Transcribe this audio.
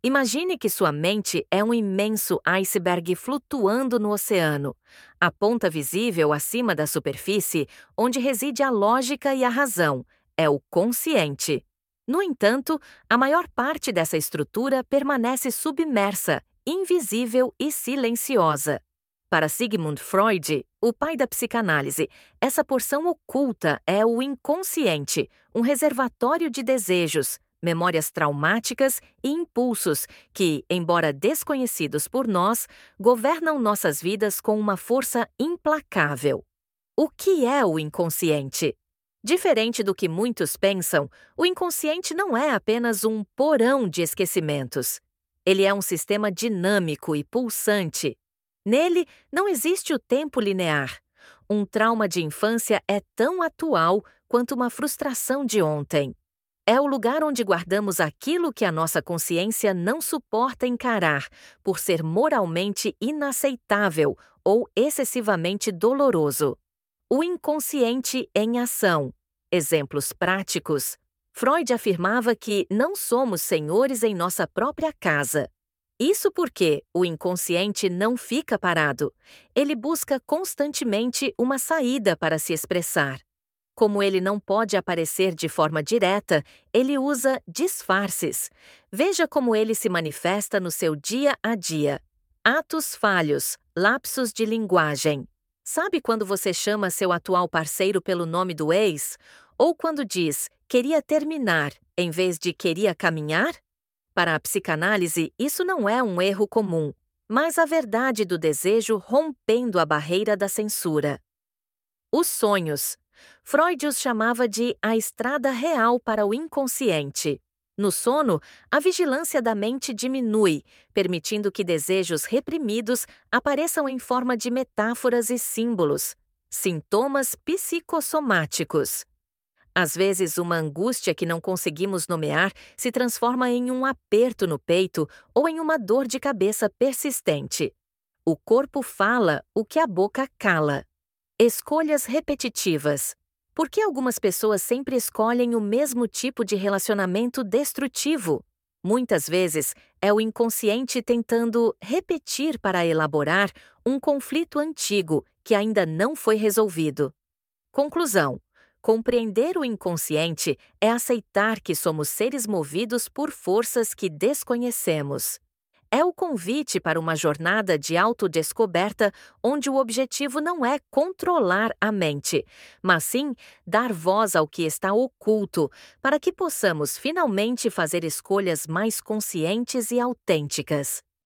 Imagine que sua mente é um imenso iceberg flutuando no oceano. A ponta visível acima da superfície, onde reside a lógica e a razão, é o consciente. No entanto, a maior parte dessa estrutura permanece submersa, invisível e silenciosa. Para Sigmund Freud, o pai da psicanálise, essa porção oculta é o inconsciente, um reservatório de desejos, memórias traumáticas e impulsos que, embora desconhecidos por nós, governam nossas vidas com uma força implacável. O que é o inconsciente? Diferente do que muitos pensam, o inconsciente não é apenas um porão de esquecimentos. Ele é um sistema dinâmico e pulsante. Nele, não existe o tempo linear. Um trauma de infância é tão atual quanto uma frustração de ontem. É o lugar onde guardamos aquilo que a nossa consciência não suporta encarar, por ser moralmente inaceitável ou excessivamente doloroso. O inconsciente em ação. Exemplos práticos. Freud afirmava que não somos senhores em nossa própria casa. Isso porque o inconsciente não fica parado. Ele busca constantemente uma saída para se expressar. Como ele não pode aparecer de forma direta, ele usa disfarces. Veja como ele se manifesta no seu dia a dia. Atos falhos, lapsos de linguagem. Sabe quando você chama seu atual parceiro pelo nome do ex? Ou quando diz queria terminar em vez de queria caminhar? Para a psicanálise, isso não é um erro comum, mas a verdade do desejo rompendo a barreira da censura. Os sonhos. Freud os chamava de a estrada real para o inconsciente. No sono, a vigilância da mente diminui, permitindo que desejos reprimidos apareçam em forma de metáforas e símbolos, sintomas psicossomáticos. Às vezes, uma angústia que não conseguimos nomear se transforma em um aperto no peito ou em uma dor de cabeça persistente. O corpo fala o que a boca cala. Escolhas repetitivas. Por que algumas pessoas sempre escolhem o mesmo tipo de relacionamento destrutivo? Muitas vezes, é o inconsciente tentando repetir para elaborar um conflito antigo que ainda não foi resolvido. Conclusão: compreender o inconsciente é aceitar que somos seres movidos por forças que desconhecemos. É o convite para uma jornada de autodescoberta onde o objetivo não é controlar a mente, mas sim dar voz ao que está oculto, para que possamos finalmente fazer escolhas mais conscientes e autênticas.